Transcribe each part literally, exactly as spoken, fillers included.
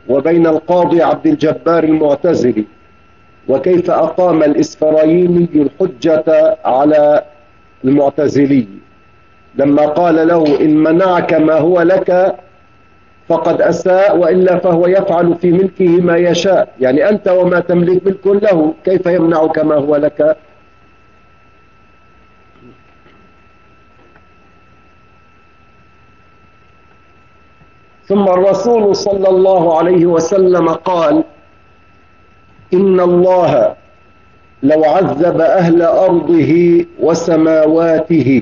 وبين القاضي عبد الجبار المعتزلي، وكيف أقام الإسفرايني الحجة على المعتزلي لما قال له إن منعك ما هو لك فقد أساء، وإلا فهو يفعل في ملكه ما يشاء. يعني أنت وما تملك ملك له، كيف يمنعك ما هو لك؟ ثم الرسول صلى الله عليه وسلم قال إن الله لو عذب أهل أرضه وسماواته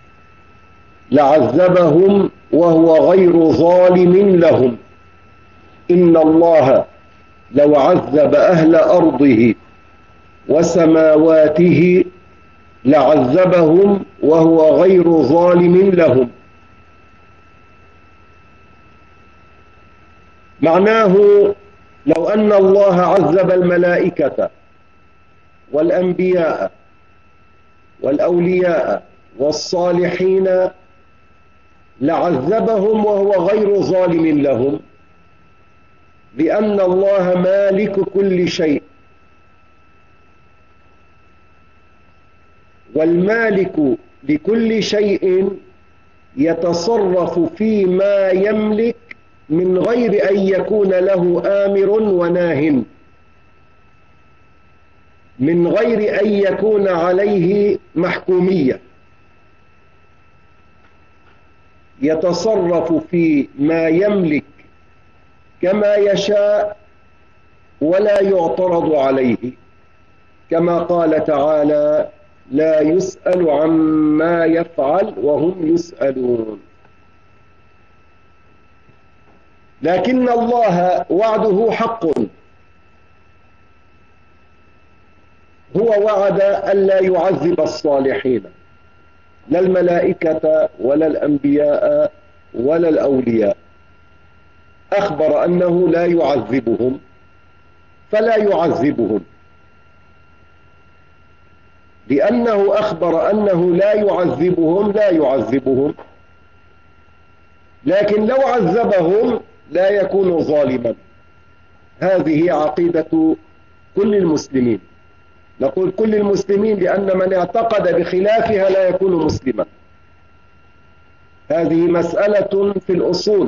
لعذبهم وهو غير ظالم لهم. إن الله لو عذب أهل أرضه وسماواته لعذبهم وهو غير ظالم لهم. معناه لو أن الله عذب الملائكة والأنبياء والأولياء والصالحين لعذبهم وهو غير ظالم لهم، لأن الله مالك كل شيء، والمالك لكل شيء يتصرف فيما يملك من غير أن يكون له آمر وناه، من غير أن يكون عليه محكومية، يتصرف في ما يملك كما يشاء ولا يعترض عليه، كما قال تعالى لا يسأل عما يفعل وهم يسألون. لكن الله وعده حق، هو وعد ألا يعذب الصالحين، لا الملائكة ولا الأنبياء ولا الأولياء، أخبر أنه لا يعذبهم فلا يعذبهم، لأنه أخبر أنه لا يعذبهم لا يعذبهم. لكن لو عذبهم لا يكون ظالما. هذه عقيدة كل المسلمين، نقول كل المسلمين لأن من اعتقد بخلافها لا يكون مسلما. هذه مسألة في الأصول.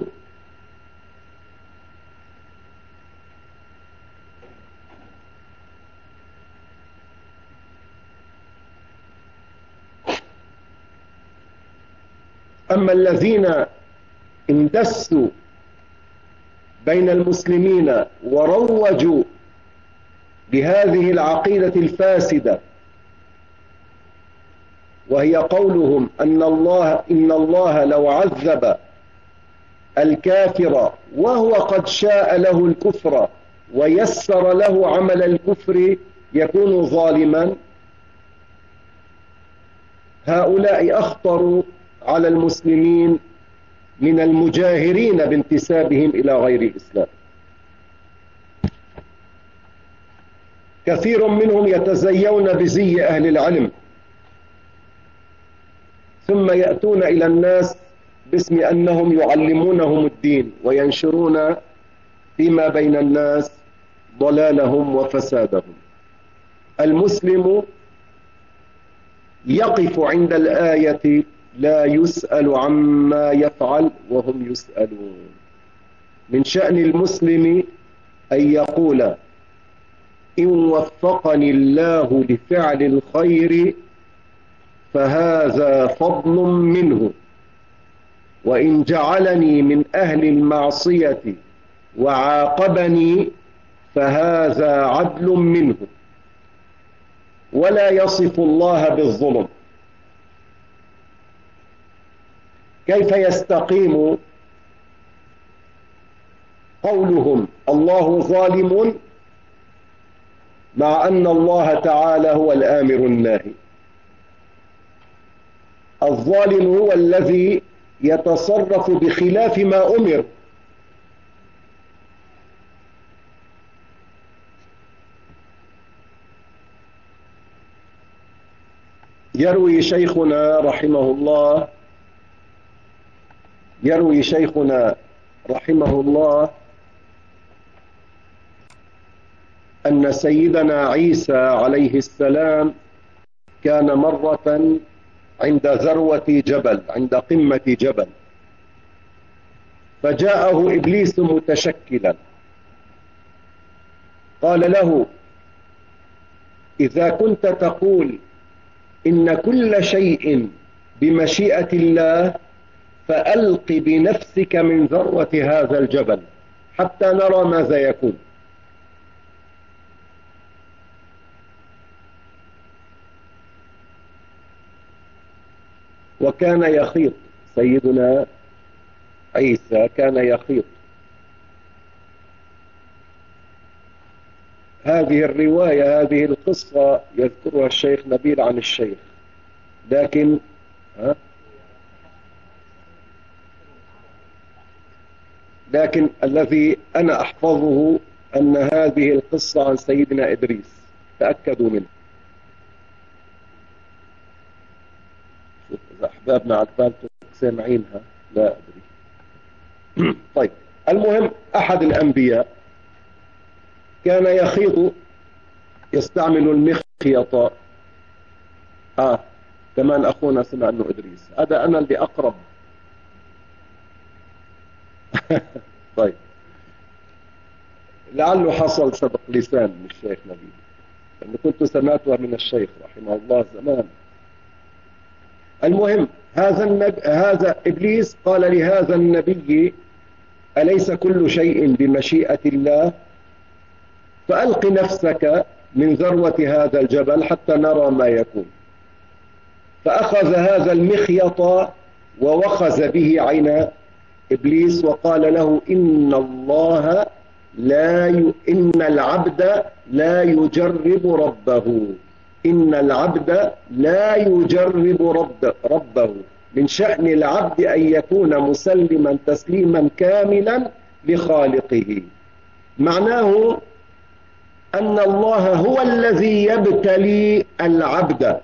أما الذين اندسوا بين المسلمين وروجوا بهذه العقيدة الفاسدة، وهي قولهم أن الله إن الله لو عذب الكافر وهو قد شاء له الكفر ويسر له عمل الكفر يكون ظالما، هؤلاء أخطروا على المسلمين من المجاهرين بانتسابهم إلى غير الإسلام. كثير منهم يتزيون بزي أهل العلم، ثم يأتون إلى الناس باسم أنهم يعلمونهم الدين وينشرون فيما بين الناس ضلالهم وفسادهم. المسلم يقف عند الآية لا يسأل عما يفعل وهم يسألون. من شأن المسلم أن يقول إن وفقني الله لفعل الخير فهذا فضل منه، وإن جعلني من أهل المعصية وعاقبني فهذا عدل منه، ولا يصف الله بالظلم. كيف يستقيم قولهم الله ظالم مع أن الله تعالى هو الآمر الناهي؟ الظالم هو الذي يتصرف بخلاف ما أمر. يروي شيخنا رحمه الله يروي شيخنا رحمه الله أن سيدنا عيسى عليه السلام كان مرة عند ذروة جبل، عند قمة جبل، فجاءه إبليس متشكلا قال له: إذا كنت تقول إن كل شيء بمشيئة الله فألق بنفسك من ذروة هذا الجبل حتى نرى ماذا يكون. وكان يخيط سيدنا عيسى، كان يخيط. هذه الرواية، هذه القصة يذكرها الشيخ نبيل عن الشيخ، لكن ها لكن الذي أنا أحفظه أن هذه القصة عن سيدنا إدريس، تأكدوا منه. شوف إذا أحبابنا على البالتو سامعينها لا أدري. طيب، المهم أحد الأنبياء كان يخيط، يستعمل المخيط. آه كمان أخونا سمع أنه إدريس، هذا أنا اللي أقرب. طيب، لعله حصل سبق لسان من الشيخ نبيل، لأنه كنت سمعتها من الشيخ رحمه الله زمان. المهم، هذا النب... هذا إبليس قال لهذا النبي: أليس كل شيء بمشيئة الله؟ فألق نفسك من ذروة هذا الجبل حتى نرى ما يكون. فأخذ هذا المخيط ووخز به عين إبليس وقال له: إن الله لا ي... إن العبد لا يجرب ربه، إن العبد لا يجرب رب... ربه. من شأن العبد أن يكون مسلما تسليما كاملا لخالقه. معناه أن الله هو الذي يبتلي العبد،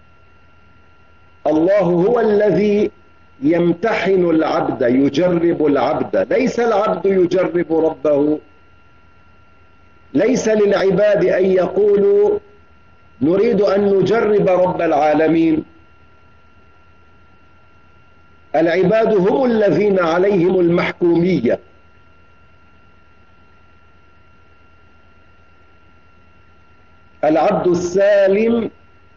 الله هو الذي يمتحن العبد، يجرب العبد، ليس العبد يجرب ربه. ليس للعباد أن يقولوا نريد أن نجرب رب العالمين. العباد هم الذين عليهم المحكومية. العبد السالم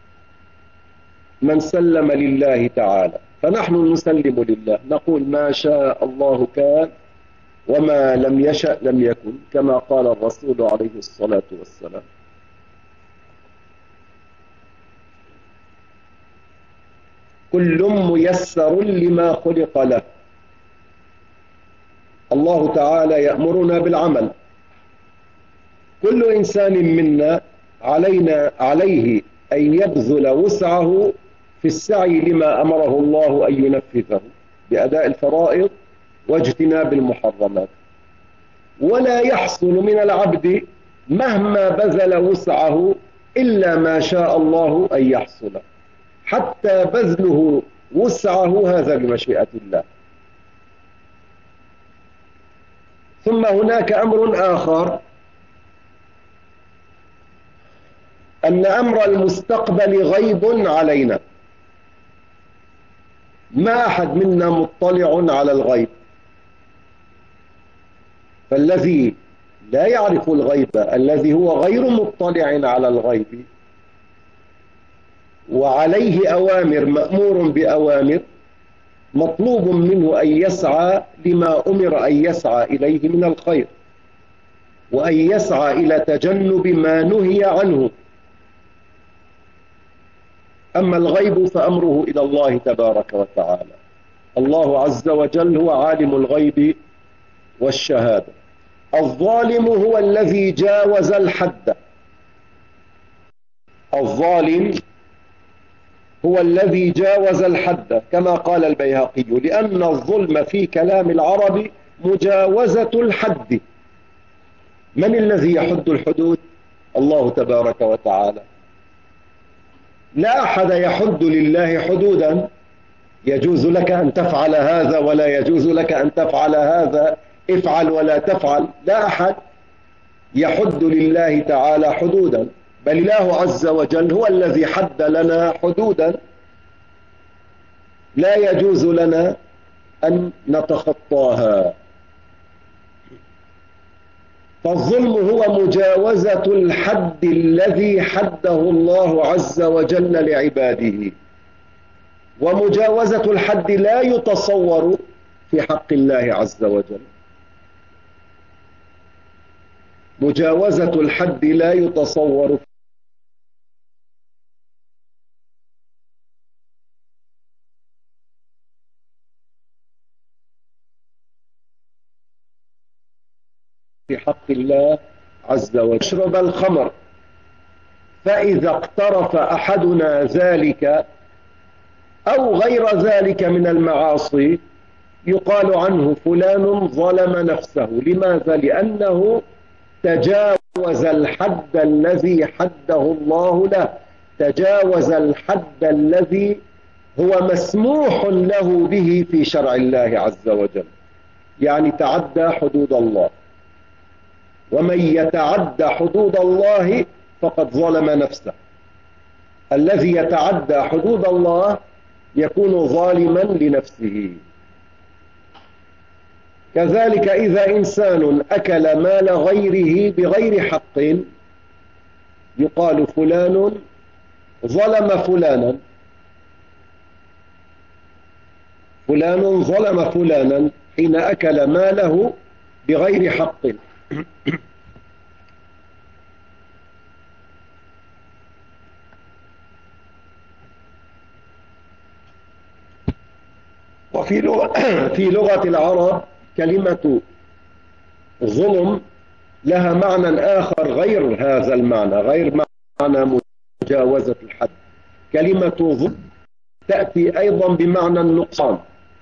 من سلم لله تعالى، فنحن نسلم لله، نقول ما شاء الله كان وما لم يشأ لم يكن، كما قال الرسول عليه الصلاة والسلام. كل ميسر لما خلق له. الله تعالى يأمرنا بالعمل. كل إنسان منا علينا عليه أن يبذل وسعه في السعي لما أمره الله أن ينفذه بأداء الفرائض واجتناب المحرمات. ولا يحصل من العبد مهما بذل وسعه إلا ما شاء الله أن يحصل، حتى بذله وسعه هذا بمشيئة الله. ثم هناك أمر آخر، أن أمر المستقبل غيب علينا، ما أحد منا مطلع على الغيب. فالذي لا يعرف الغيب، الذي هو غير مطلع على الغيب وعليه أوامر، مأمور بأوامر، مطلوب منه أن يسعى لما أمر أن يسعى إليه من الخير، وأن يسعى إلى تجنب ما نهي عنه. أما الغيب فأمره إلى الله تبارك وتعالى. الله عز وجل هو عالم الغيب والشهادة. الظالم هو الذي جاوز الحد. الظالم هو الذي جاوز الحد، كما قال البيهقي: لأن الظلم في كلام العرب مجاوزة الحد. من الذي يحد الحدود؟ الله تبارك وتعالى. لا أحد يحد لله حدودا، يجوز لك أن تفعل هذا ولا يجوز لك أن تفعل هذا، افعل ولا تفعل، لا أحد. يحد لله تعالى حدودا، بل الله عز وجل هو الذي حد لنا حدودا لا يجوز لنا أن نتخطاها. فالظلم هو مجاوزة الحد الذي حده الله عز وجل لعباده، ومجاوزة الحد لا يتصور في حق الله عز وجل. مجاوزة الحد لا يتصور في حق الله عز وجل. يشرب الخمر، فإذا اقترف أحدنا ذلك أو غير ذلك من المعاصي يقال عنه فلان ظلم نفسه. لماذا؟ لأنه تجاوز الحد الذي حده الله له، تجاوز الحد الذي هو مسموح له به في شرع الله عز وجل، يعني تعدى حدود الله. ومن يتعدى حدود الله فقد ظلم نفسه. الذي يتعدى حدود الله يكون ظالما لنفسه. كذلك إذا إنسان أكل مال غيره بغير حق يقال فلان ظلم فلانا، فلان ظلم فلانا حين أكل ماله بغير حق. وفي لغة, في لغة العرب كلمة ظلم لها معنى آخر غير هذا المعنى، غير معنى مجاوزة الحد. كلمة ظلم تأتي أيضا بمعنى النقصان.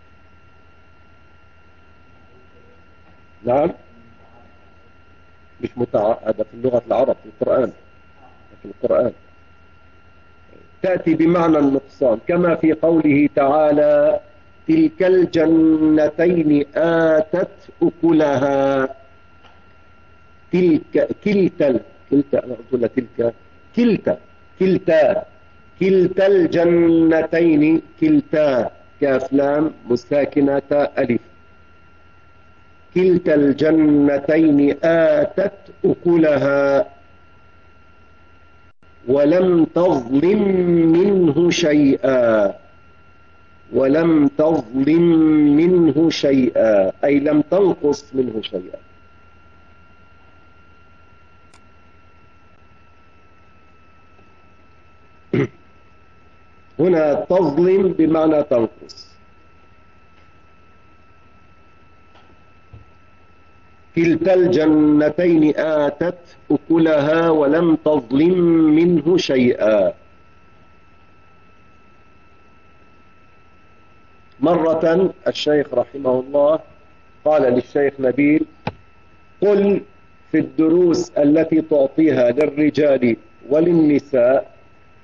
نعم، مش متعقدة في اللغة العرب، في القرآن، في القرآن تأتي بمعنى النقصان، كما في قوله تعالى تلك الجنتين آتت أكلها. تلك كلتا كلتا أنا قلت لها تلك كلتا كلتا كلتا الجنتين، كلتا كاف لام مساكنة ألف، كلتا الجنتين آتت أكلها ولم تظلم منه شيئا، ولم تظلم منه شيئا أي لم تنقص منه شيئا. هنا تظلم بمعنى تنقص. كلتا الجنتين آتت أكلها ولم تظلم منه شيئا. مرة الشيخ رحمه الله قال للشيخ نبيل قل في الدروس التي تعطيها للرجال وللنساء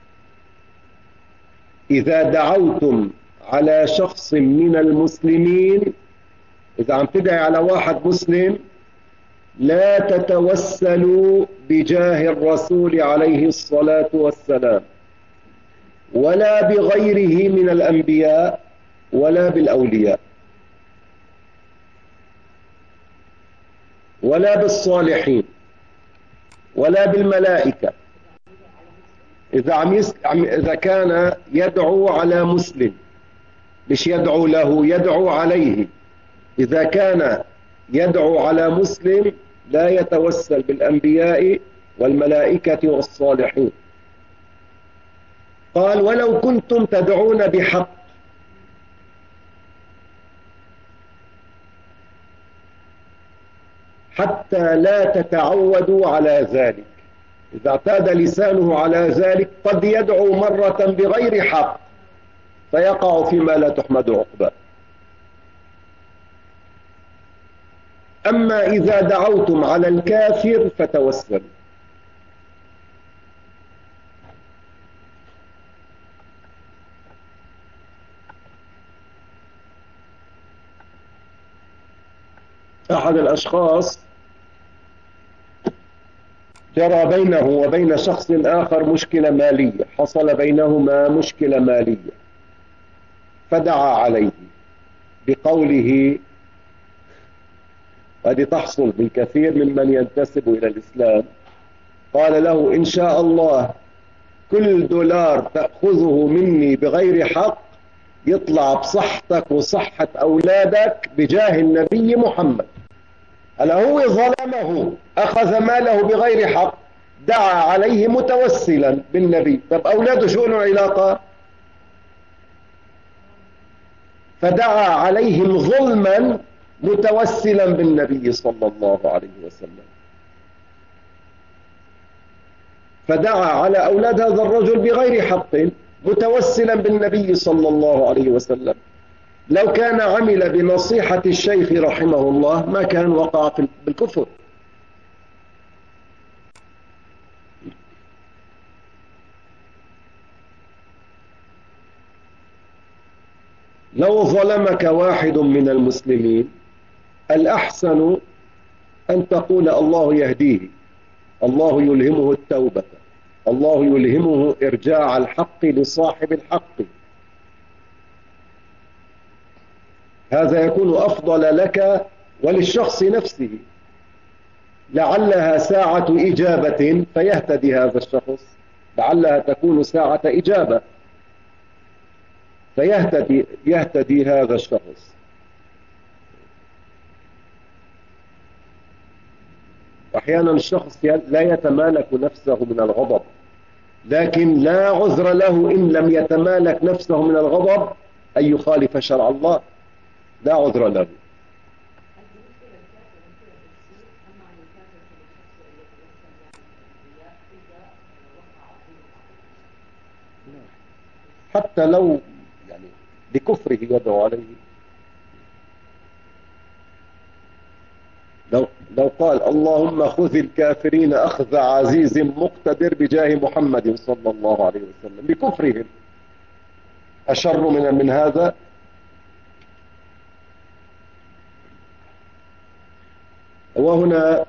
إذا دعوتم على شخص من المسلمين، إذا عم تدعي على واحد مسلم لا تتوسلوا بجاه الرسول عليه الصلاة والسلام ولا بغيره من الأنبياء ولا بالأولياء ولا بالصالحين ولا بالملائكة. إذا, عم يس... إذا كان يدعو على مسلم، مش يدعو له، يدعو عليه. إذا كان يدعو على مسلم لا يتوسل بالأنبياء والملائكة والصالحين. قال ولو كنتم تدعون بحق حتى لا تتعودوا على ذلك. إذا اعتاد لسانه على ذلك قد يدعو مرة بغير حق فيقع فيما لا تحمد عقباه. أما إذا دعوتم على الكافر فتوسلوا. أحد الأشخاص جرى بينه وبين شخص آخر مشكلة مالية، حصل بينهما مشكلة مالية، فدعا عليه بقوله، هذه تحصل بالكثير ممن ينتسب إلى الإسلام، قال له إن شاء الله كل دولار تأخذه مني بغير حق يطلع بصحتك وصحة أولادك بجاه النبي محمد. هلا هو ظلمه، أخذ ماله بغير حق، دعا عليه متوسلا بالنبي، طب أولاده شو له علاقة؟ فدعا عليهم ظلما متوسلا بالنبي صلى الله عليه وسلم، فدعا على أولاد هذا الرجل بغير حق متوسلا بالنبي صلى الله عليه وسلم. لو كان عمل بنصيحة الشيخ رحمه الله ما كان وقع في بالكفر. لو ظلمك واحد من المسلمين الأحسن أن تقول الله يهديه، الله يلهمه التوبة، الله يلهمه إرجاع الحق لصاحب الحق، هذا يكون أفضل لك وللشخص نفسه، لعلها ساعة إجابة فيهتدي هذا الشخص، لعلها تكون ساعة إجابة فيهتدي يهتدي هذا الشخص. أحيانا الشخص لا يتمالك نفسه من الغضب، لكن لا عذر له إن لم يتمالك نفسه من الغضب أن يخالف شرع الله، لا عذر له. حتى لو يعني بكفره يدعو عليه، لو, لو قال اللهم خذ الكافرين أخذ عزيز مقتدر بجاه محمد صلى الله عليه وسلم بكفرهم، أشر من, من هذا؟ وهنا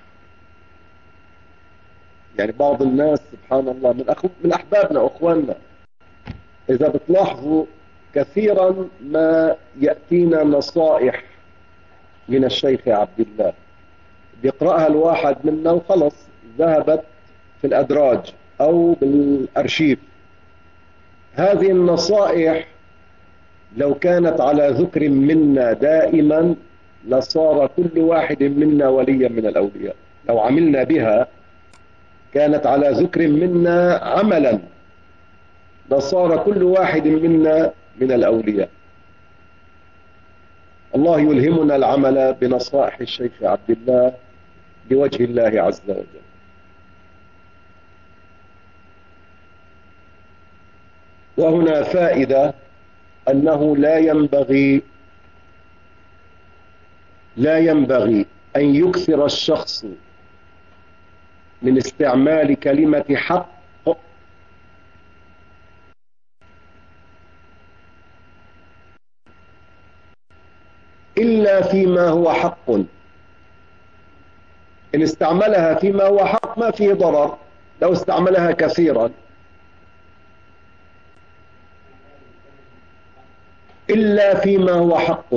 يعني بعض الناس سبحان الله من, أخو من أحبابنا وأخواننا، إذا بتلاحظوا كثيرا ما يأتينا نصائح من الشيخ عبد الله بيقرأها الواحد منا وخلص ذهبت في الأدراج أو بالأرشيف. هذه النصائح لو كانت على ذكر منا دائما لصار كل واحد منا وليا من الأولياء، لو عملنا بها كانت على ذكر منا عملا لصار كل واحد منا من الأولياء. الله يلهمنا العمل بنصائح الشيخ عبد الله بوجه الله عز وجل. وهنا فائدة أنه لا ينبغي لا ينبغي أن يكثر الشخص من استعمال كلمة حق إلا فيما هو حق. إن استعملها فيما هو حق ما فيه ضرر، لو استعملها كثيرا إلا فيما هو حق.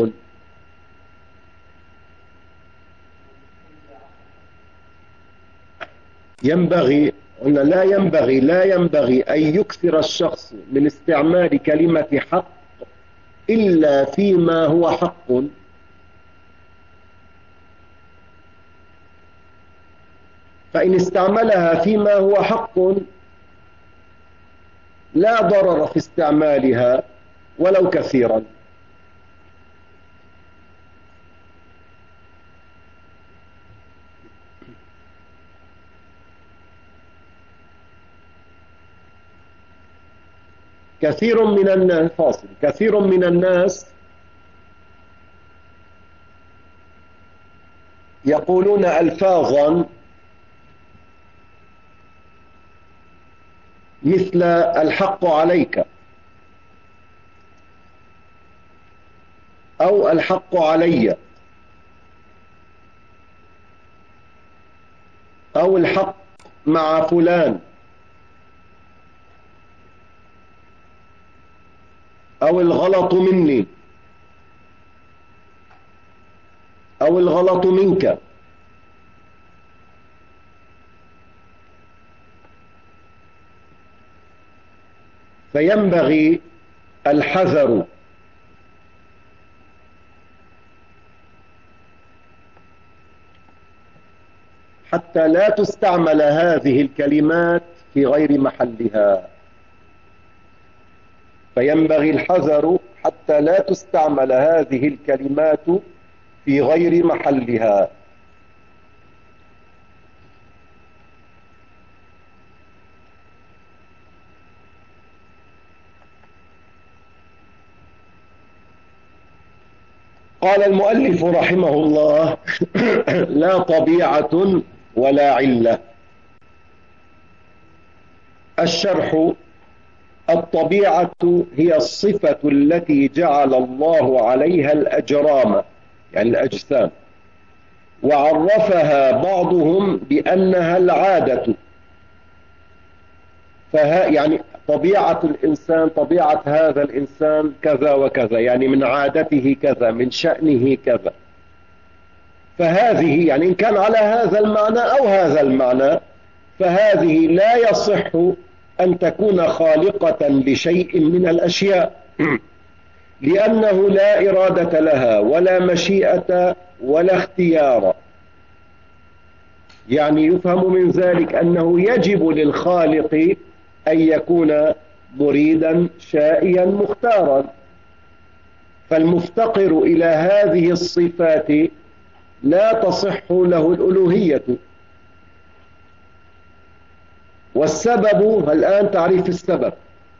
ينبغي قلنا لا ينبغي لا ينبغي أن يكثر الشخص من استعمال كلمة حق إلا فيما هو حق. فإن استعملها فيما هو حق لا ضرر في استعمالها ولو كثيرا. كثير من الناس فاصل كثير من الناس يقولون ألفاظا مثل الحق عليك أو الحق علي أو الحق مع فلان أو الغلط مني أو الغلط منك، فينبغي الحذر حتى لا تستعمل هذه الكلمات في غير محلها. فينبغي الحذر حتى لا تستعمل هذه الكلمات في غير محلها. قال المؤلف رحمه الله: لا طبيعة ولا علة. الشرح: الطبيعة هي الصفة التي جعل الله عليها الأجرام، يعني الأجسام، وعرفها بعضهم بأنها العادة. فها يعني طبيعة الإنسان، طبيعة هذا الإنسان كذا وكذا، يعني من عادته كذا، من شأنه كذا. فهذه يعني إن كان على هذا المعنى أو هذا المعنى، فهذه لا يصح أن تكون خالقة لشيء من الأشياء، لأنه لا إرادة لها ولا مشيئة ولا اختيار. يعني يفهم من ذلك أنه يجب للخالق أن يكون مريدا شائيا مختارا. فالمفتقر إلى هذه الصفات لا تصح له الألوهية. والسبب، الآن تعريف السبب.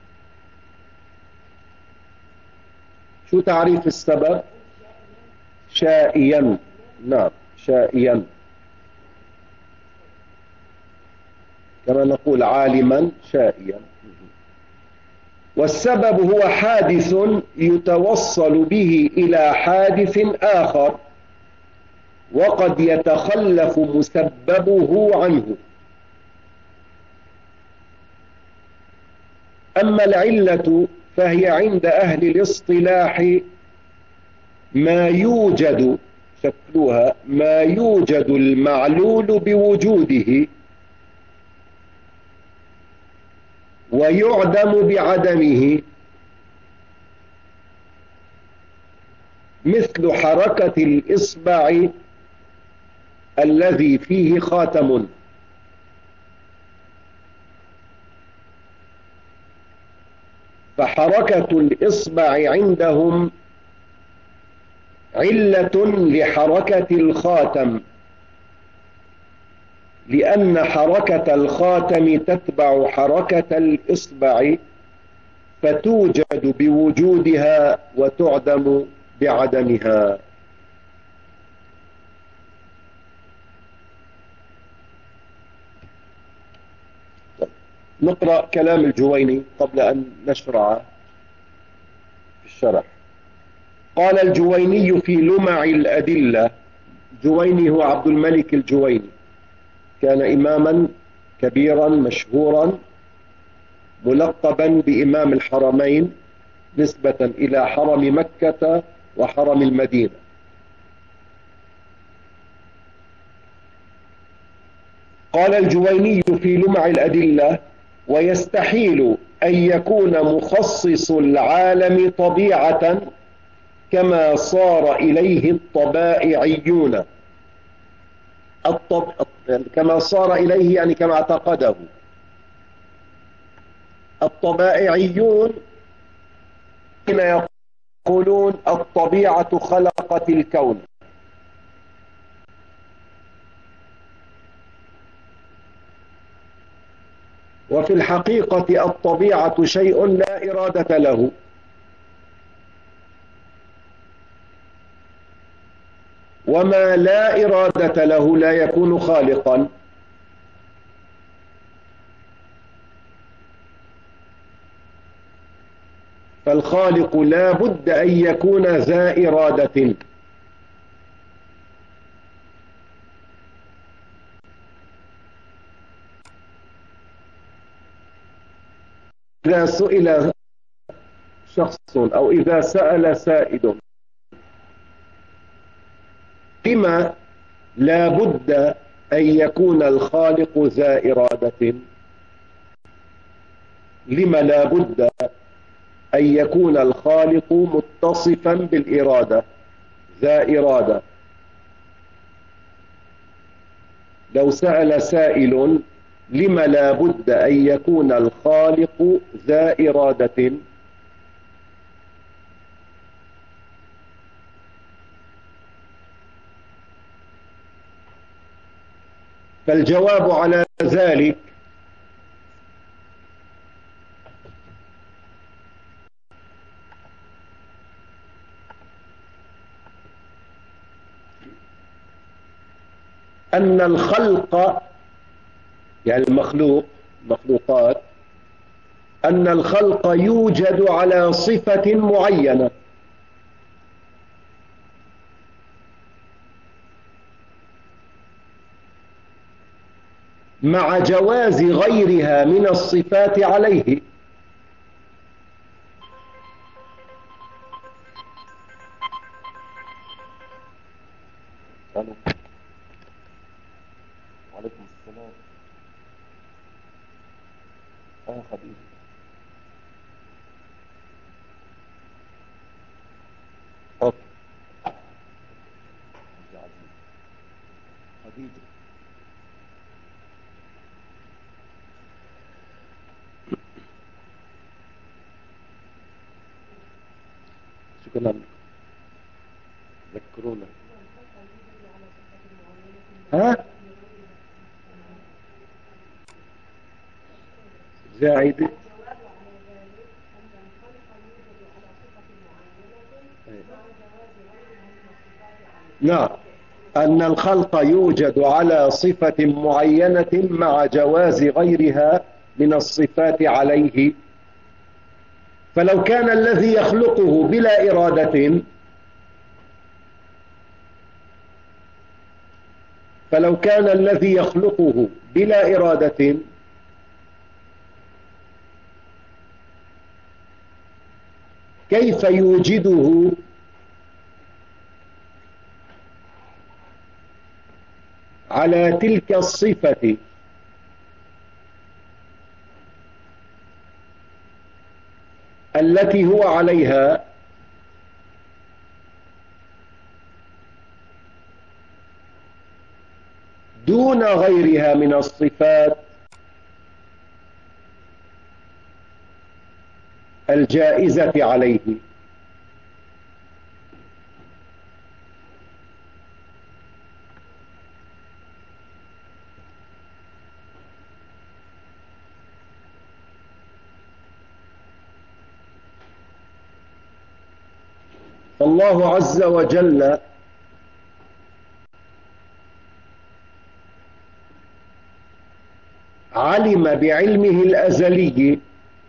شو تعريف السبب؟ شائيا. نعم، شائيا. كما نقول عالما شائيا. والسبب هو حادث يتوصل به إلى حادث آخر، وقد يتخلف مسببه عنه. أما العلة فهي عند أهل الاصطلاح ما يوجد، شكلها ما يوجد المعلول بوجوده ويعدم بعدمه، مثل حركة الإصبع الذي فيه خاتم. فحركة الإصبع عندهم علة لحركة الخاتم، لأن حركة الخاتم تتبع حركة الإصبع، فتوجد بوجودها وتعدم بعدمها. نقرأ كلام الجويني قبل أن نشرع في الشرح. قال الجويني في لمع الأدلة. جويني هو عبد الملك الجويني، كان إماما كبيرا مشهورا ملقبا بإمام الحرمين نسبة إلى حرم مكة وحرم المدينة. قال الجويني في لمع الأدلة: ويستحيل أن يكون مخصص العالم طبيعة كما صار إليه الطبائعيون. الطب... كما صار إليه يعني كما اعتقده الطبائعيون، حين يقولون الطبيعة خلقت الكون. وفي الحقيقة الطبيعة شيء لا إرادة له، وما لا إرادة له لا يكون خالقا. فالخالق لا بد أن يكون ذا إرادة. إذا سئل شخص أو إذا سأل سائل لما لا بد أن يكون الخالق ذا إرادة، لما لا بد أن يكون الخالق متصفا بالإرادة ذا إرادة. لو سأل سائل لما لا بد أن يكون الخالق ذا إرادة، فالجواب على ذلك أن الخلق يعني المخلوق مخلوقات أن الخلق يوجد على صفة معينة، مع جواز غيرها من الصفات عليه. وعليكم السلام. اه حبيبي اوكي حبيبي شكرا ذكرونا. ها زايد نعم، أن الخلق يوجد على صفة معينة مع جواز غيرها من الصفات عليه. فلو كان الذي يخلقه بلا إرادة فلو كان الذي يخلقه بلا إرادة كيف يوجده على تلك الصفة التي هو عليها دون غيرها من الصفات الجائزة عليه؟ فالله عز وجل علم بعلمه الأزلي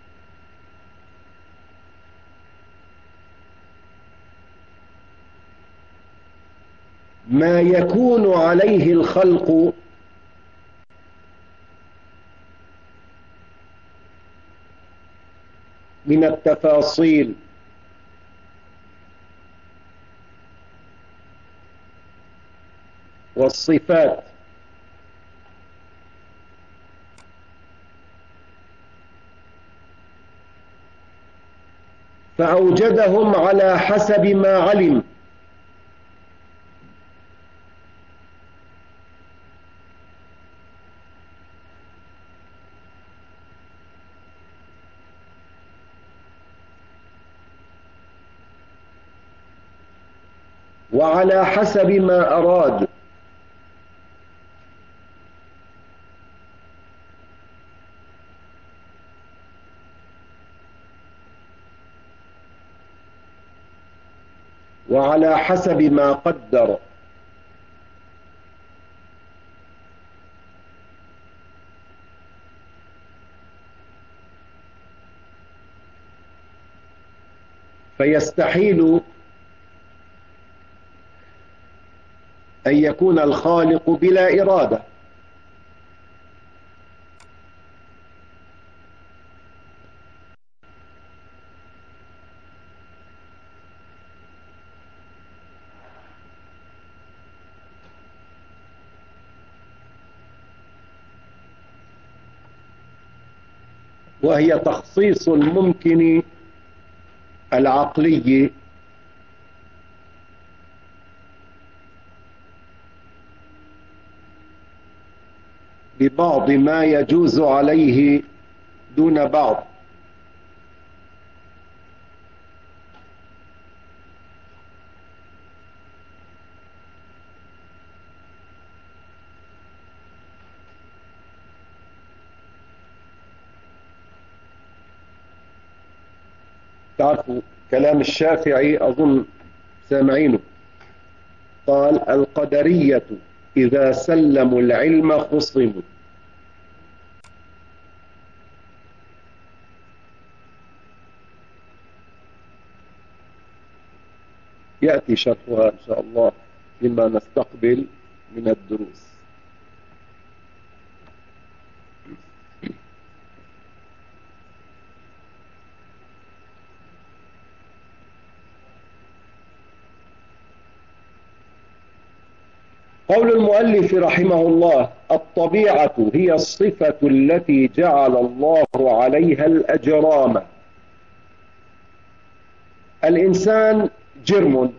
ما يكون عليه الخلق من التفاصيل والصفات، فأوجدهم على حسب ما علم، وعلى حسب ما أراد. وعلى حسب ما قدر. فيستحيل أن يكون الخالق بلا إرادة، وهي تخصيص الممكن العقلي ببعض ما يجوز عليه دون بعض. تعرفوا كلام الشافعي أظن سامعينه، قال: القدرية إذا سلموا العلم خصموا. يأتي شرحها إن شاء الله فيما نستقبل من الدروس. قول المؤلف رحمه الله: الطبيعة هي الصفة التي جعل الله عليها الأجرام. الإنسان جرم،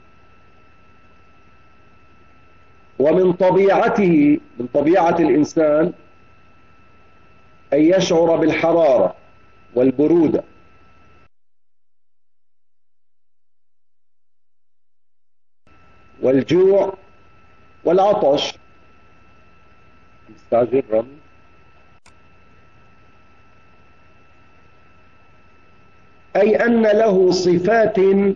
ومن طبيعته من طبيعة الإنسان أن يشعر بالحرارة والبرودة والجوع والعطش. مستعجل رمي. أي أن له صفات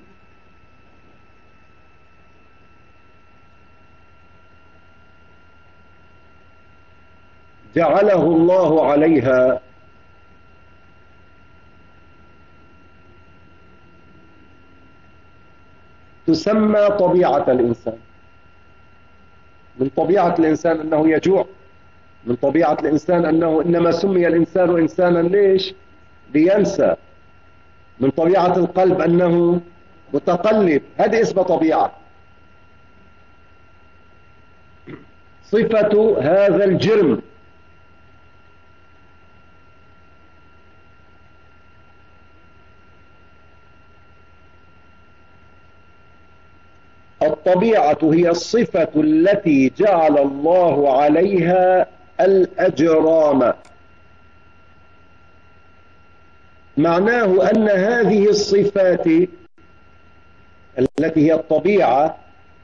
جعله الله عليها تسمى طبيعة الإنسان. من طبيعة الإنسان أنه يجوع، من طبيعة الإنسان أنه إنما سمي الإنسان إنسانا ليش؟ لينسى. من طبيعة القلب أنه متقلب، هذه اسمها طبيعة. صفة هذا الجرم الطبيعة هي الصفة التي جعل الله عليها الأجرام. معناه أن هذه الصفات التي هي الطبيعة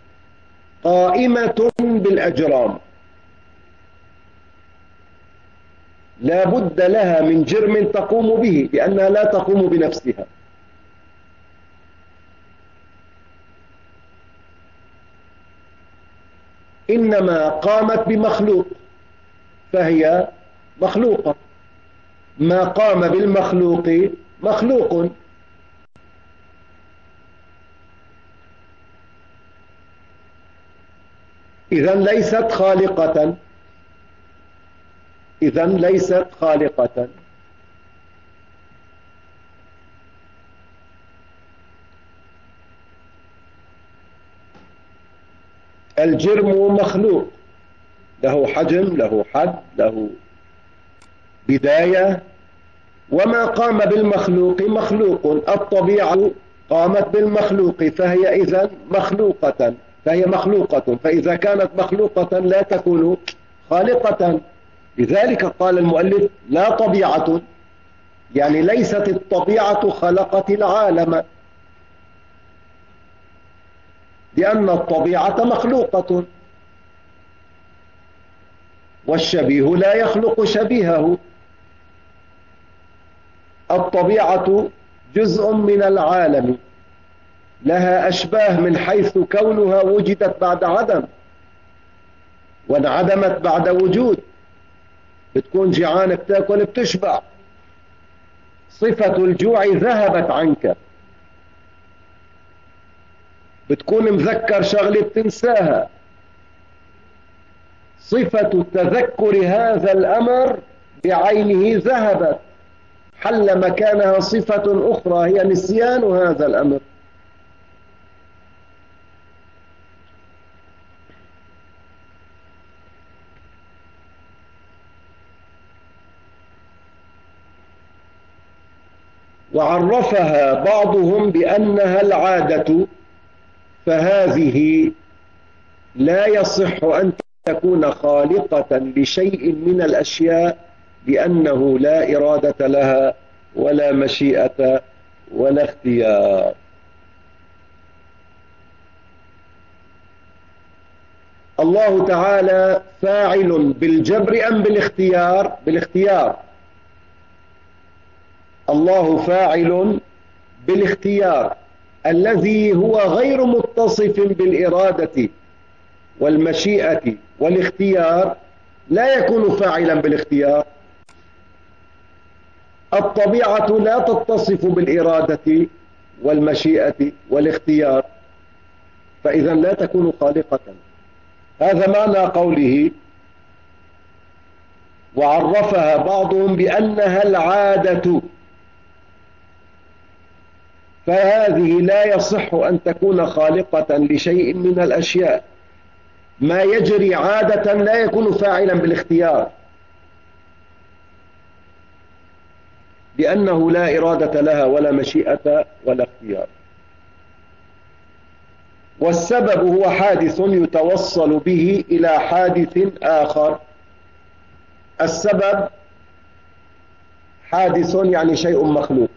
قائمة بالأجرام، لا بد لها من جرم تقوم به، لأنها لا تقوم بنفسها. إنما قامت بمخلوق فهي مخلوقة، ما قام بالمخلوق مخلوق. إذن ليست خالقة، إذن ليست خالقة. الجرم مخلوق، له حجم، له حد، له بداية. وما قام بالمخلوق مخلوق. الطبيعة قامت بالمخلوق فهي إذن مخلوقة، فهي مخلوقة، فإذا كانت مخلوقة لا تكون خالقة. لذلك قال المؤلف: لا طبيعة، يعني ليست الطبيعة خلقت العالم، لأن الطبيعة مخلوقة، والشبيه لا يخلق شبيهه. الطبيعة جزء من العالم، لها أشباه من حيث كونها وجدت بعد عدم وانعدمت بعد وجود. بتكون جيعان بتاكل بتشبع، صفة الجوع ذهبت عنك. بتكون مذكر شغلة بتنساها، صفة تذكر هذا الأمر بعينه ذهبت، حل مكانها صفة أخرى هي نسيان هذا الأمر. وعرفها بعضهم بأنها العادة، فهذه لا يصح أن تكون خالقة لشيء من الأشياء، لأنه لا إرادة لها ولا مشيئة ولا اختيار. الله تعالى فاعل بالجبر أم بالاختيار؟ بالاختيار. الله فاعل بالاختيار الذي هو غير متصف بالإرادة والمشيئة والاختيار، لا يكون فاعلا بالاختيار. الطبيعة لا تتصف بالإرادة والمشيئة والاختيار، فإذا لا تكون خالقة. هذا معنى قوله وعرفها بعضهم بأنها العادة، فهذه لا يصح أن تكون خالقة لشيء من الأشياء. ما يجري عادة لا يكون فاعلا بالاختيار، لأنه لا إرادة لها ولا مشيئة ولا اختيار. والسبب هو حادث يتوصل به إلى حادث آخر. السبب حادث يعني شيء مخلوق.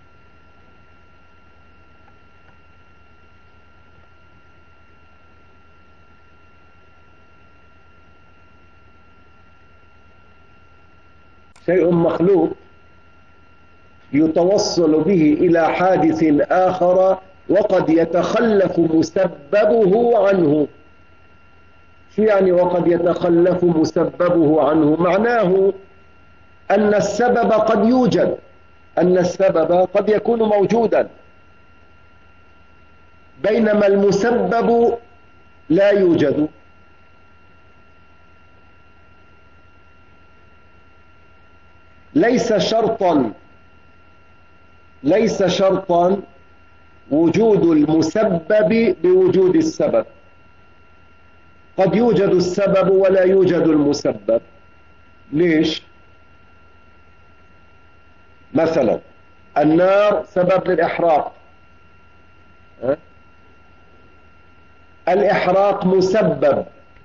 شيء مخلوق يتوصل به إلى حادث آخر، وقد يتخلف مسببه عنه. شو يعني وقد يتخلف مسببه عنه؟ معناه أن السبب قد يوجد، أن السبب قد يكون موجودا، بينما المسبب لا يوجد. ليس شرطا ليس شرطا وجود المسبب بوجود السبب. قد يوجد السبب ولا يوجد المسبب. ليش؟ مثلا النار سبب للإحراق، أه؟ الإحراق مسبب،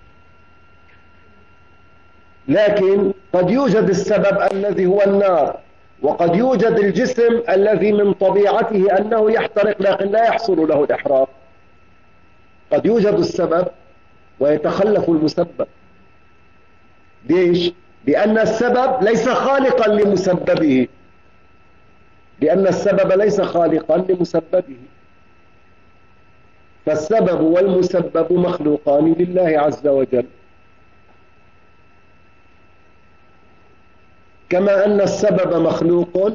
لكن قد يوجد السبب الذي هو النار، وقد يوجد الجسم الذي من طبيعته أنه يحترق لكن لا يحصل له الإحراق. قد يوجد السبب ويتخلف المسبب. ليش؟ لأن السبب ليس خالقا لمسببه، لأن السبب ليس خالقا لمسببه. فالسبب والمسبب مخلوقان لله عز وجل، كما أن السبب مخلوق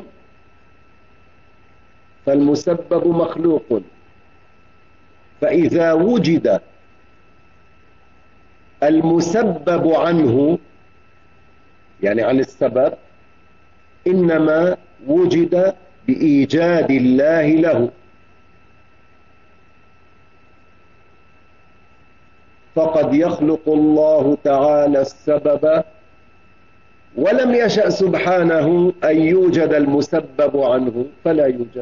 فالمسبب مخلوق. فإذا وجد المسبب عنه، يعني عن السبب، إنما وجد بإيجاد الله له. فقد يخلق الله تعالى السبب ولم يشأ سبحانه أن يوجد المسبب عنه فلا يوجد.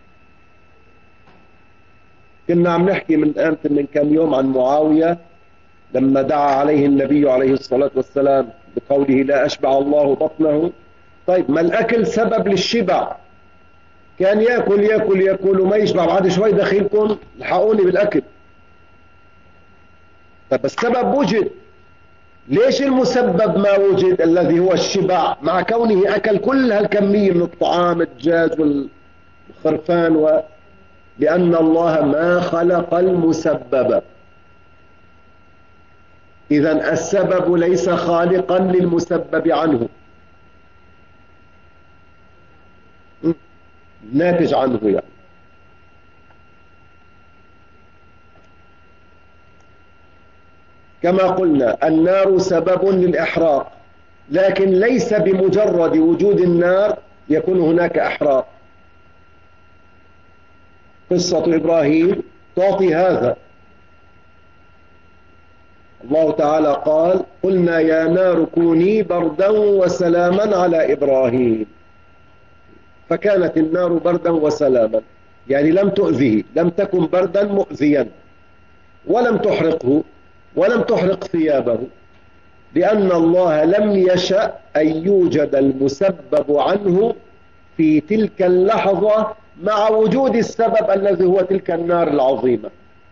كنا عم نحكي من أمس من كم يوم عن معاوية لما دعا عليه النبي عليه الصلاة والسلام بقوله لا أشبع الله بطنه. طيب ما الأكل سبب للشبع، كان يأكل يأكل يأكل وما يشبع، بعد شوي دخيلكم لحقوني بالأكل. طيب السبب وجد، ليش المسبب ما وجد الذي هو الشبع مع كونه أكل كل هالكمية من الطعام الدجاج والخرفان و... لأن الله ما خلق المسبب. إذن السبب ليس خالقا للمسبب عنه، ناتج عنه يعني. كما قلنا النار سبب للإحراق، لكن ليس بمجرد وجود النار يكون هناك إحراق. قصة إبراهيم تعطي هذا. الله تعالى قال قلنا يا نار كوني بردا وسلاما على إبراهيم. فكانت النار بردا وسلاما، يعني لم تؤذه، لم تكن بردا مؤذيا، ولم تحرقه ولم تحرق ثيابه، لأن الله لم يشأ أن يوجد المسبب عنه في تلك اللحظة مع وجود السبب الذي هو تلك النار العظيمة.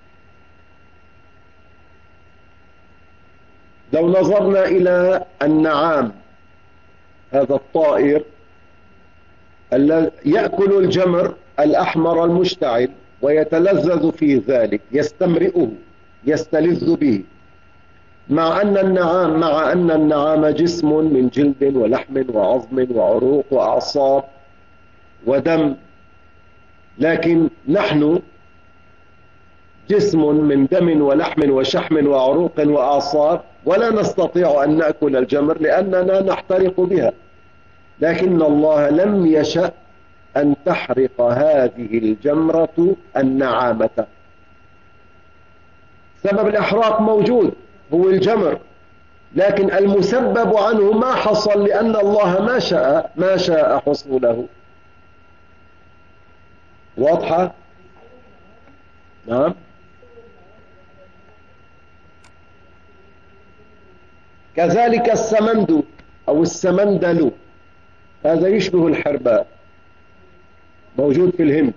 لو نظرنا إلى النعام، هذا الطائر الذي يأكل الجمر الأحمر المشتعل ويتلذذ في ذلك، يستمرئه، يستلذ به، مع أن النعام مع أن النعام جسم من جلد ولحم وعظم وعروق وأعصاب ودم، لكن نحن جسم من دم ولحم وشحم وعروق وأعصاب، ولا نستطيع أن نأكل الجمر لأننا نحترق بها، لكن الله لم يشأ أن تحرق هذه الجمرة النعامة. سبب الإحراق موجود هو الجمر، لكن المسبب عنه ما حصل لأن الله ما شاء ما شاء حصوله. واضحة؟ نعم. كذلك السمند أو السمندل، هذا يشبه الحرباء، موجود في الهند.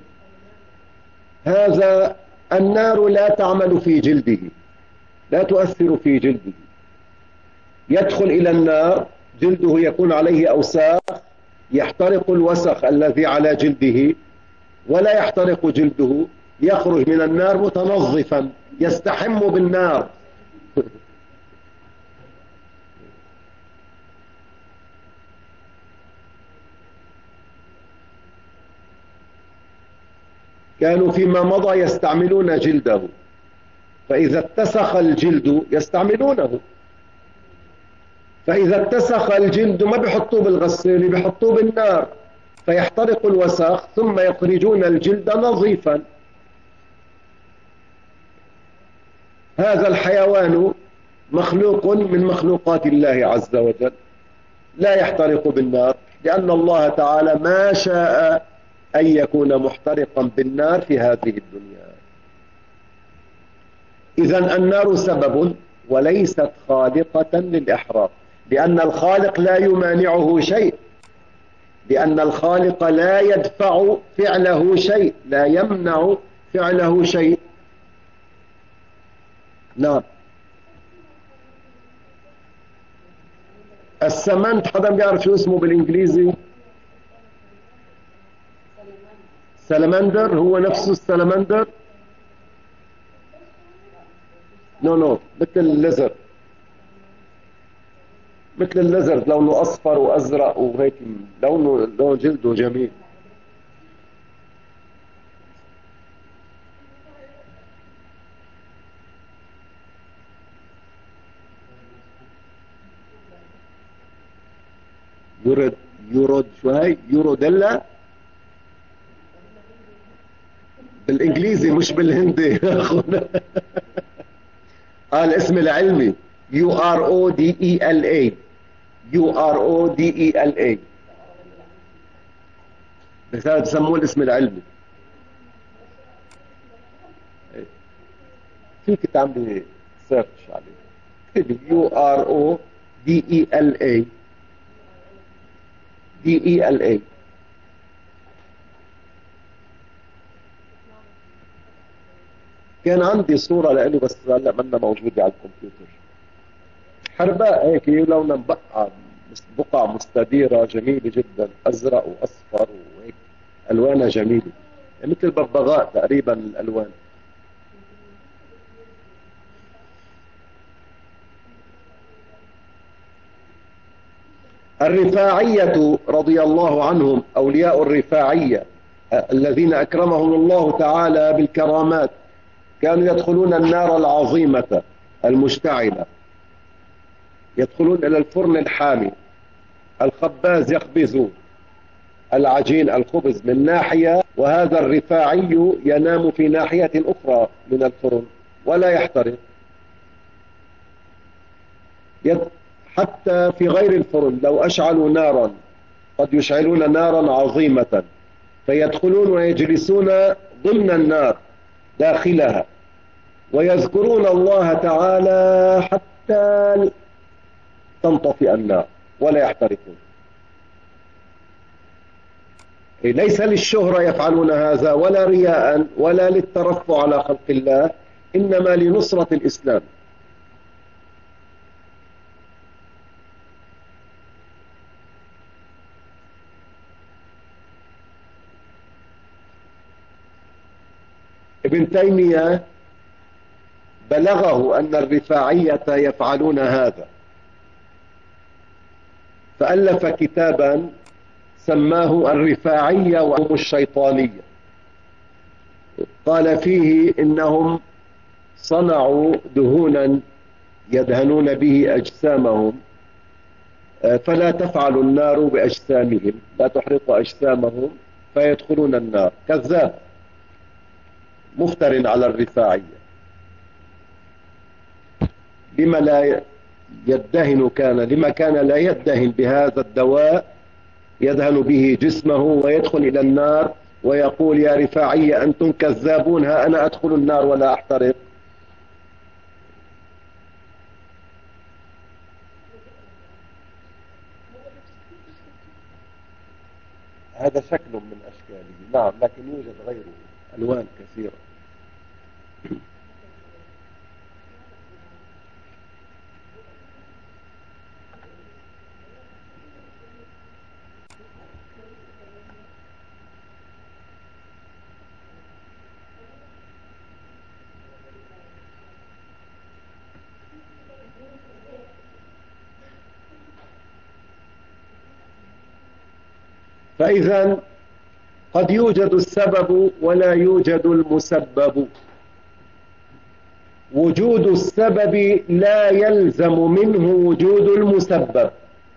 هذا النار لا تعمل في جلده، لا تؤثر في جلده، يدخل إلى النار، جلده يكون عليه أوساخ، يحترق الوسخ الذي على جلده ولا يحترق جلده، يخرج من النار متنظفا يستحم بالنار. كانوا فيما مضى يستعملون جلده، فإذا اتسخ الجلد يستعملونه، فإذا اتسخ الجلد ما بيحطوه بالغسيل، بيحطوه بالنار فيحترق الوسخ ثم يخرجون الجلد نظيفا. هذا الحيوان مخلوق من مخلوقات الله عز وجل، لا يحترق بالنار لأن الله تعالى ما شاء أن يكون محترقا بالنار في هذه الدنيا. إذن النار سبب وليست خالقة للإحراق، لأن الخالق لا يمانعه شيء، لأن الخالق لا يدفع فعله شيء، لا يمنع فعله شيء. نعم. السمنت حدا بيعرف شو اسمه بالإنجليزي؟ سلمندر، هو نفسه السلمندر؟ نو نو مثل الليزر، مثل الليزر، لونه أصفر وأزرق وهيك، لونه لون جلده جميل. يورد يورود شو هاي؟ يوروديلا بالإنجليزي مش بالهندي. آه الاسم العلمي يو آر أو دي إي إل إيه، يو آر أو دي إي إل إيه، بس هذا بسموه الاسم العلمي. فيك تعملي سيرش عليه، يو آر أو دي إي إل إيه، دي إي إل إيه. كان عندي صورة لإله بس هلا منا موجودة على الكمبيوتر. حرباء هيك لونها مبقع، بقع مستديرة جميلة جدا، أزرق وأصفر وهيك، ألوانها جميلة يعني مثل الببغاء تقريبا الألوان. الرفاعية رضي الله عنهم، أولياء الرفاعية الذين أكرمهم الله تعالى بالكرامات، كانوا يدخلون النار العظيمة المشتعلة، يدخلون إلى الفرن الحامي، الخباز يخبز العجين الخبز من ناحية، وهذا الرفاعي ينام في ناحية أخرى من الفرن ولا يحترق. حتى في غير الفرن لو أشعلوا نارا قد يشعلون نارا عظيمة فيدخلون ويجلسون ضمن النار داخلها ويذكرون الله تعالى حتى تنطفئ النار ولا يحترقون. ليس للشهرة يفعلون هذا ولا رياء ولا للترفع على خلق الله، إنما لنصرة الإسلام. ابن تيمية بلغه أن الرفاعية يفعلون هذا، فألف كتابا سماه الرفاعية وهم الشيطانية. قال فيه إنهم صنعوا دهونا يدهنون به أجسامهم، فلا تفعل النار بأجسامهم، لا تحرق أجسامهم فيدخلون النار. كذاب مفتر على الرفاعية. لما لا يدهن كان لما كان لا يدهن بهذا الدواء يدهن به جسمه ويدخل إلى النار ويقول يا رفاعية أنتم كذابون، ها أنا أدخل النار ولا أحترق. هذا شكل من أشكاله، نعم، لكن يوجد غيره ألوان كثيرة. فإذا قد يوجد السبب ولا يوجد المسبب. وجود السبب لا يلزم منه وجود المسبب.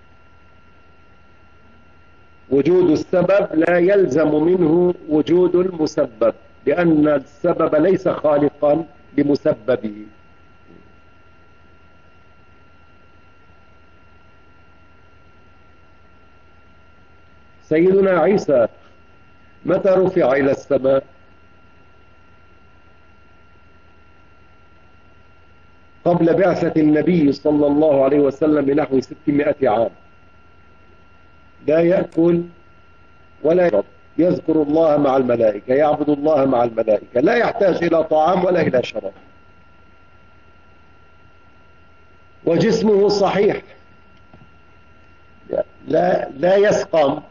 وجود السبب لا يلزم منه وجود المسبب، لأن السبب ليس خالقا لمسببه. سيدنا عيسى متى رفع إلى السماء؟ قبل بعثة النبي صلى الله عليه وسلم بنحو ستمائة عام. لا يأكل ولا يشرب، يذكر الله مع الملائكة، يعبد الله مع الملائكة، لا يحتاج إلى طعام ولا إلى شراب، وجسمه صحيح، لا لا يسقم.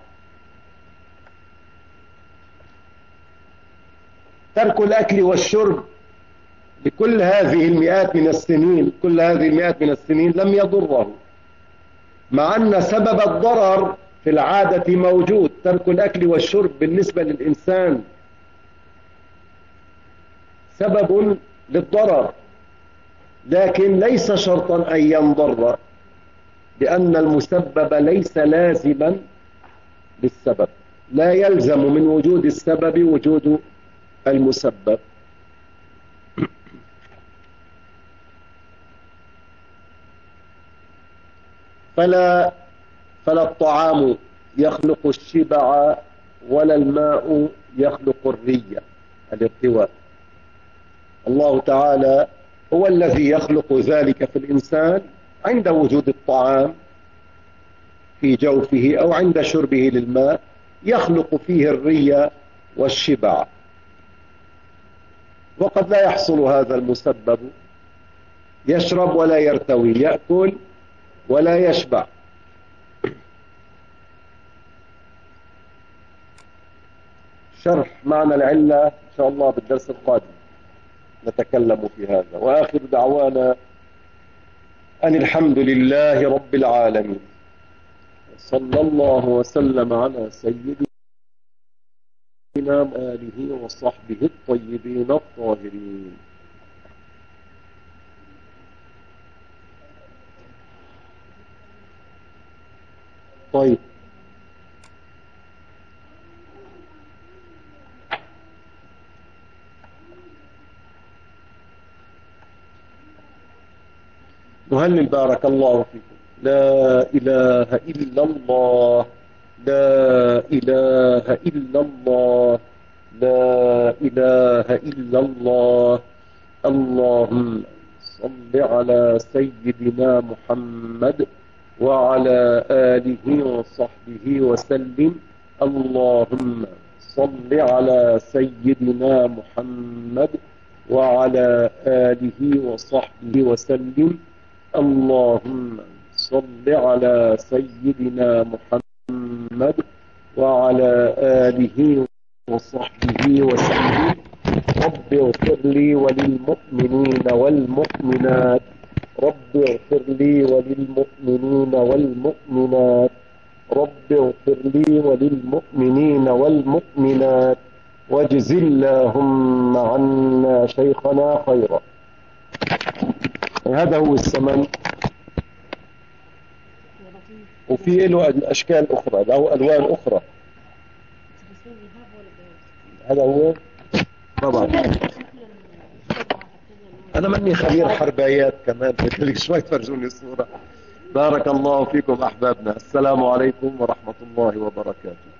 ترك الأكل والشرب لكل هذه المئات من السنين كل هذه المئات من السنين لم يضره، مع أن سبب الضرر في العادة موجود. ترك الأكل والشرب بالنسبة للإنسان سبب للضرر، لكن ليس شرطا أن ينضر، لأن المسبب ليس لازما للسبب. لا يلزم من وجود السبب وجود المسبب. فلا فلا الطعام يخلق الشبع ولا الماء يخلق الرية، الارتواء. الله تعالى هو الذي يخلق ذلك في الإنسان عند وجود الطعام في جوفه أو عند شربه للماء، يخلق فيه الرية والشبع. وقد لا يحصل هذا المسبب، يشرب ولا يرتوي، يأكل ولا يشبع. شرح معنى العلة إن شاء الله بالدرس القادم نتكلم في هذا. وآخر دعوانا أن الحمد لله رب العالمين، صلى الله وسلم على سيدنا وآله وصحبه الطيبين الطاهرين. طيب، نهلل بارك الله فيكم. لا إله إلا الله لا إله إلا الله، لا إله إلا الله. اللهم صل على سيدنا محمد وعلى آله وصحبه وسلم. اللهم صل على سيدنا محمد وعلى آله وصحبه وسلم. اللهم صل على سيدنا محمد وعلى آله وصحبه وسلم. رب اغفر لي وللمؤمنين والمؤمنات، رب اغفر لي وللمؤمنين والمؤمنات، رب اغفر لي وللمؤمنين والمؤمنات، واجز اللهم عنا شيخنا خيرا. هذا هو السمن، وفي له اشكال اخرى، له الوان اخرى. هذا هو طبعا. انا ماني خبير حربايات كمان، قلت لك شوي تفرجوني الصورة. بارك الله فيكم احبابنا، السلام عليكم ورحمة الله وبركاته.